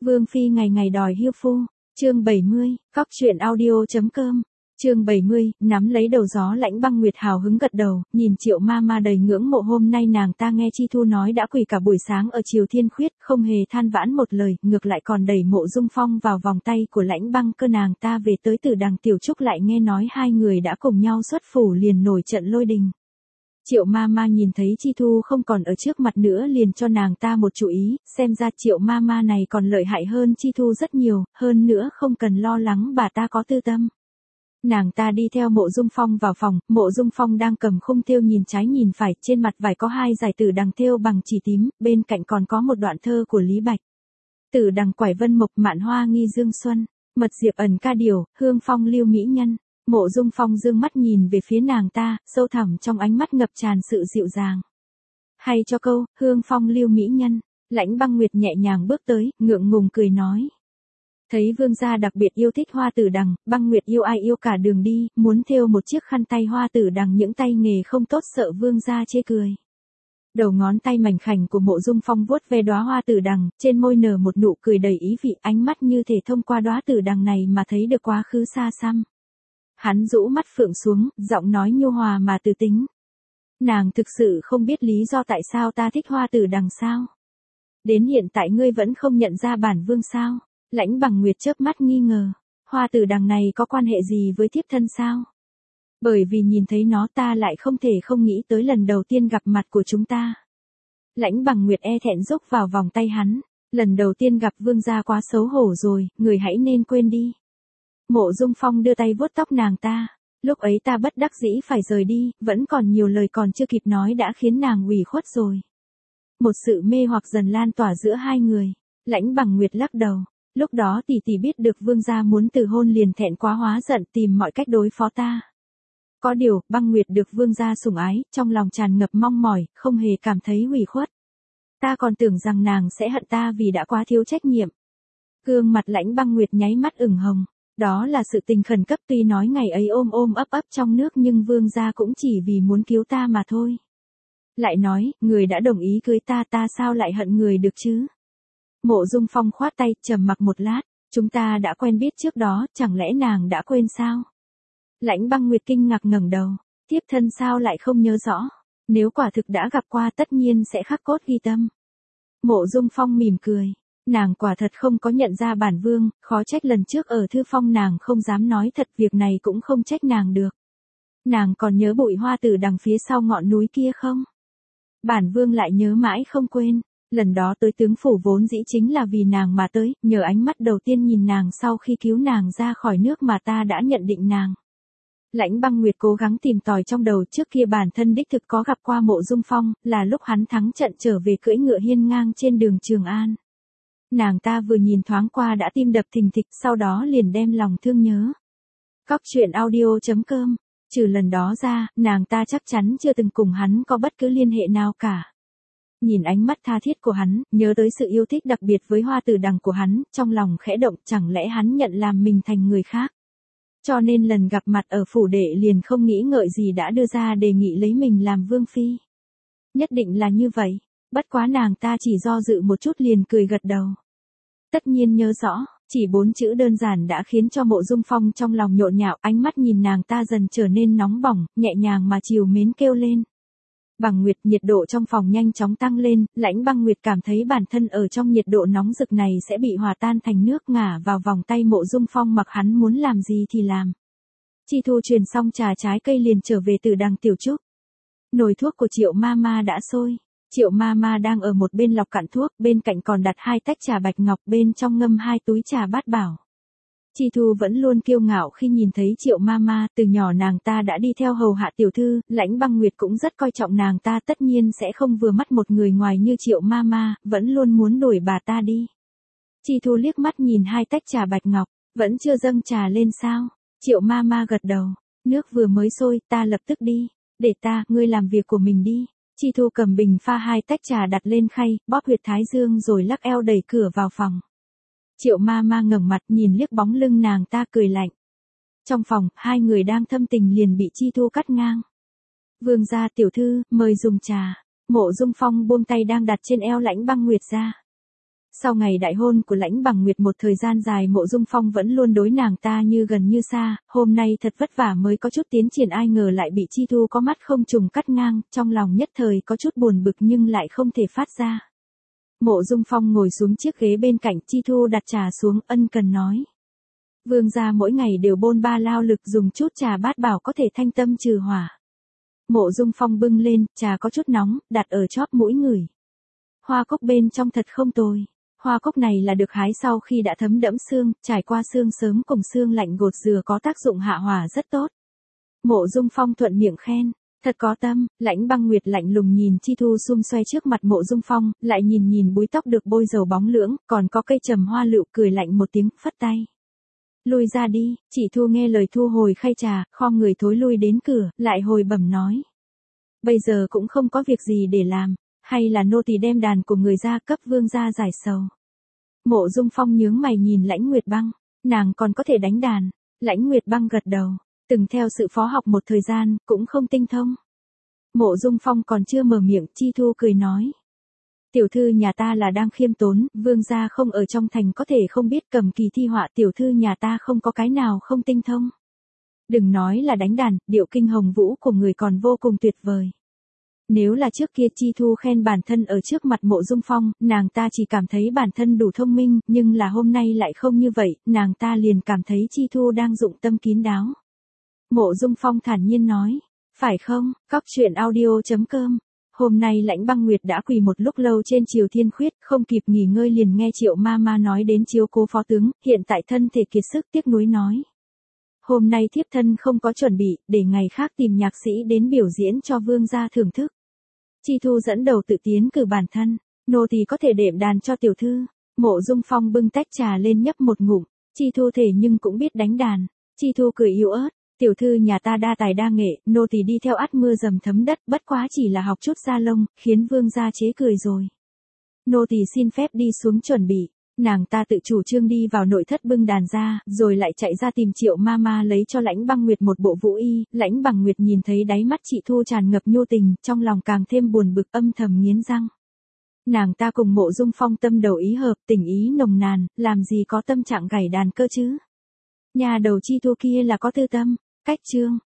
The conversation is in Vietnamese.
Vương phi ngày ngày đòi hiêu phu. Chương 70, cóc truyện audio.com. Chương 70, nắm lấy đầu gió Lãnh Băng Nguyệt hào hứng gật đầu, nhìn Triệu Mama đầy ngưỡng mộ. Hôm nay nàng ta nghe Chi Thu nói đã quỳ cả buổi sáng ở Triều Thiên Khuyết, không hề than vãn một lời, ngược lại còn đẩy Mộ Dung Phong vào vòng tay của Lãnh Băng Cơ. Nàng ta về tới Tử Đằng Tiểu Trúc lại nghe nói hai người đã cùng nhau xuất phủ, liền nổi trận lôi đình. Triệu Mama nhìn thấy Chi Thu không còn ở trước mặt nữa liền cho nàng ta một chú ý, xem ra Triệu Mama này còn lợi hại hơn Chi Thu rất nhiều, hơn nữa không cần lo lắng bà ta có tư tâm. Nàng ta đi theo Mộ Dung Phong vào phòng, Mộ Dung Phong đang cầm khung thêu nhìn trái nhìn phải, trên mặt vải có hai dải tử đằng thêu bằng chỉ tím, bên cạnh còn có một đoạn thơ của Lý Bạch. Tử đằng quải vân mộc, mạn hoa nghi dương xuân, mật diệp ẩn ca điều, hương phong lưu mỹ nhân. Mộ Dung Phong dương mắt nhìn về phía nàng ta, sâu thẳm trong ánh mắt ngập tràn sự dịu dàng. Hay cho câu, hương phong lưu mỹ nhân. Lãnh Băng Nguyệt nhẹ nhàng bước tới, ngượng ngùng cười nói. Thấy vương gia đặc biệt yêu thích hoa tử đằng, Băng Nguyệt yêu ai yêu cả đường đi, muốn thêu một chiếc khăn tay hoa tử đằng, những tay nghề không tốt sợ vương gia chê cười. Đầu ngón tay mảnh khảnh của Mộ Dung Phong vuốt ve đóa hoa tử đằng, trên môi nở một nụ cười đầy ý vị, ánh mắt như thể thông qua đóa tử đằng này mà thấy được quá khứ xa xăm. Hắn rũ mắt phượng xuống, giọng nói nhu hòa mà từ tính. Nàng thực sự không biết lý do tại sao ta thích hoa tử đằng sao? Đến hiện tại ngươi vẫn không nhận ra bản vương sao? Lãnh Băng Nguyệt chớp mắt nghi ngờ. Hoa tử đằng này có quan hệ gì với thiếp thân sao? Bởi vì nhìn thấy nó ta lại không thể không nghĩ tới lần đầu tiên gặp mặt của chúng ta. Lãnh Băng Nguyệt e thẹn rúc vào vòng tay hắn. Lần đầu tiên gặp vương gia quá xấu hổ rồi, người hãy nên quên đi. Mộ Dung Phong đưa tay vuốt tóc nàng ta. Lúc ấy ta bất đắc dĩ phải rời đi, vẫn còn nhiều lời còn chưa kịp nói đã khiến nàng ủy khuất rồi. Một sự mê hoặc dần lan tỏa giữa hai người. Lãnh Băng Nguyệt lắc đầu. Lúc đó tỷ tỷ biết được vương gia muốn từ hôn liền thẹn quá hóa giận, tìm mọi cách đối phó ta. Có điều, Băng Nguyệt được vương gia sủng ái, trong lòng tràn ngập mong mỏi, không hề cảm thấy ủy khuất. Ta còn tưởng rằng nàng sẽ hận ta vì đã quá thiếu trách nhiệm. Gương mặt Lãnh Băng Nguyệt nháy mắt ửng hồng. Đó là sự tình khẩn cấp, tuy nói ngày ấy ôm ôm ấp ấp trong nước nhưng vương gia cũng chỉ vì muốn cứu ta mà thôi. Lại nói, người đã đồng ý cưới ta, ta sao lại hận người được chứ? Mộ Dung Phong khoát tay, trầm mặc một lát, chúng ta đã quen biết trước đó, chẳng lẽ nàng đã quên sao? Lãnh Băng Nguyệt kinh ngạc ngẩng đầu, thiếp thân sao lại không nhớ rõ, nếu quả thực đã gặp qua tất nhiên sẽ khắc cốt ghi tâm. Mộ Dung Phong mỉm cười. Nàng quả thật không có nhận ra bản vương, khó trách lần trước ở thư phong nàng không dám nói thật, việc này cũng không trách nàng được. Nàng còn nhớ bụi hoa tử đằng phía sau ngọn núi kia không? Bản vương lại nhớ mãi không quên, lần đó tới tướng phủ vốn dĩ chính là vì nàng mà tới, nhờ ánh mắt đầu tiên nhìn nàng sau khi cứu nàng ra khỏi nước mà ta đã nhận định nàng. Lãnh Băng Nguyệt cố gắng tìm tòi trong đầu, trước kia bản thân đích thực có gặp qua Mộ Dung Phong, là lúc hắn thắng trận trở về cưỡi ngựa hiên ngang trên đường Trường An. Nàng ta vừa nhìn thoáng qua đã tim đập thình thịch, sau đó liền đem lòng thương nhớ. Cóc truyện audio.com. Trừ lần đó ra, nàng ta chắc chắn chưa từng cùng hắn có bất cứ liên hệ nào cả. Nhìn ánh mắt tha thiết của hắn, nhớ tới sự yêu thích đặc biệt với hoa tử đằng của hắn, trong lòng khẽ động, chẳng lẽ hắn nhận làm mình thành người khác. Cho nên lần gặp mặt ở phủ đệ liền không nghĩ ngợi gì đã đưa ra đề nghị lấy mình làm vương phi. Nhất định là như vậy. Bất quá nàng ta chỉ do dự một chút liền cười gật đầu. Tất nhiên nhớ rõ, chỉ 4 chữ đơn giản đã khiến cho Mộ Dung Phong trong lòng nhộn nhạo, ánh mắt nhìn nàng ta dần trở nên nóng bỏng, nhẹ nhàng mà trìu mến kêu lên. Băng Nguyệt, nhiệt độ trong phòng nhanh chóng tăng lên, Lãnh Băng Nguyệt cảm thấy bản thân ở trong nhiệt độ nóng rực này sẽ bị hòa tan thành nước, ngả vào vòng tay Mộ Dung Phong, mặc hắn muốn làm gì thì làm. Chi Thu truyền xong trà trái cây liền trở về Tử Đằng Tiểu Trúc. Nồi thuốc của Triệu Mama đã sôi. Triệu Mama đang ở một bên lọc cạn thuốc, bên cạnh còn đặt 2 tách trà bạch ngọc, bên trong ngâm 2 túi trà bát bảo. Chi Thu vẫn luôn kiêu ngạo khi nhìn thấy Triệu Mama, từ nhỏ nàng ta đã đi theo hầu hạ tiểu thư, Lãnh Băng Nguyệt cũng rất coi trọng nàng ta, tất nhiên sẽ không vừa mắt một người ngoài như Triệu Mama, vẫn luôn muốn đuổi bà ta đi. Chi Thu liếc mắt nhìn 2 tách trà bạch ngọc, vẫn chưa dâng trà lên sao? Triệu Mama gật đầu, nước vừa mới sôi, ta lập tức đi, để ta, ngươi làm việc của mình đi. Chi Thu cầm bình pha 2 tách trà đặt lên khay, bóp huyệt thái dương rồi lắc eo đẩy cửa vào phòng. Triệu Mama ngẩng mặt nhìn liếc bóng lưng nàng ta cười lạnh. Trong phòng, hai người đang thâm tình liền bị Chi Thu cắt ngang. Vương gia tiểu thư, mời dùng trà. Mộ Dung Phong buông tay đang đặt trên eo Lãnh Băng Nguyệt ra. Sau ngày đại hôn của Lãnh Bằng Nguyệt một thời gian dài Mộ Dung Phong vẫn luôn đối nàng ta như gần như xa, hôm nay thật vất vả mới có chút tiến triển ai ngờ lại bị Chi Thu có mắt không trùng cắt ngang, trong lòng nhất thời có chút buồn bực nhưng lại không thể phát ra. Mộ Dung Phong ngồi xuống chiếc ghế bên cạnh Chi Thu đặt trà xuống ân cần nói. Vương gia mỗi ngày đều bôn ba lao lực dùng chút trà bát bảo có thể thanh tâm trừ hỏa. Mộ Dung Phong bưng lên, trà có chút nóng, đặt ở chóp mũi người. Hoa cốc bên trong thật không tồi. Hoa cốc này là được hái sau khi đã thấm đẫm xương, trải qua xương sớm cùng xương lạnh gột rửa có tác dụng hạ hỏa rất tốt. Mộ Dung Phong thuận miệng khen. Thật có tâm, Lãnh Băng Nguyệt lạnh lùng nhìn Chi Thu xum xoe trước mặt Mộ Dung Phong, lại nhìn búi tóc được bôi dầu bóng lưỡng, còn có cây trầm hoa lựu cười lạnh một tiếng, phất tay. Lui ra đi, Chỉ Thu nghe lời thu hồi khay trà, khom người thối lui đến cửa, lại hồi bẩm nói. Bây giờ cũng không có việc gì để làm, hay là nô tỳ đem đàn của người ra cấp vương gia giải sầu. Mộ Dung Phong nhướng mày nhìn Lãnh Nguyệt Băng, nàng còn có thể đánh đàn. Lãnh Nguyệt Băng gật đầu, từng theo sự phó học một thời gian, cũng không tinh thông. Mộ Dung Phong còn chưa mở miệng, Chi Thu cười nói. Tiểu thư nhà ta là đang khiêm tốn, vương gia không ở trong thành có thể không biết cầm kỳ thi họa, tiểu thư nhà ta không có cái nào không tinh thông. Đừng nói là đánh đàn, điệu kinh hồng vũ của người còn vô cùng tuyệt vời. Nếu là trước kia Chi Thu khen bản thân ở trước mặt Mộ Dung Phong, nàng ta chỉ cảm thấy bản thân đủ thông minh, nhưng là hôm nay lại không như vậy, nàng ta liền cảm thấy Chi Thu đang dụng tâm kín đáo. Mộ Dung Phong thản nhiên nói, phải không, Cóc Truyện Audio.com. Hôm nay Lãnh Băng Nguyệt đã quỳ một lúc lâu trên triều thiên khuyết, không kịp nghỉ ngơi liền nghe Triệu Mama nói đến chiếu cố phó tướng, hiện tại thân thể kiệt sức tiếc nuối nói. Hôm nay thiếp thân không có chuẩn bị, để ngày khác tìm nhạc sĩ đến biểu diễn cho vương gia thưởng thức. Chi Thu dẫn đầu tự tiến cử bản thân, nô tỳ có thể đệm đàn cho tiểu thư. Mộ Dung Phong bưng tách trà lên nhấp một ngụm, Chi Thu thể nhưng cũng biết đánh đàn. Chi Thu cười yếu ớt, tiểu thư nhà ta đa tài đa nghệ, nô tỳ đi theo ắt mưa dầm thấm đất, bất quá chỉ là học chút da lông, khiến vương gia chế cười rồi. Nô tỳ xin phép đi xuống chuẩn bị. Nàng ta tự chủ trương đi vào nội thất bưng đàn ra, rồi lại chạy ra tìm Triệu Mama lấy cho Lãnh Băng Nguyệt một bộ vũ y. Lãnh Băng Nguyệt nhìn thấy đáy mắt chị Thu tràn ngập nhu tình, trong lòng càng thêm buồn bực âm thầm nghiến răng. Nàng ta cùng Mộ Dung Phong tâm đầu ý hợp, tình ý nồng nàn, làm gì có tâm trạng gảy đàn cơ chứ. Nhà đầu Chi Thu kia là có tư tâm. Cách chương.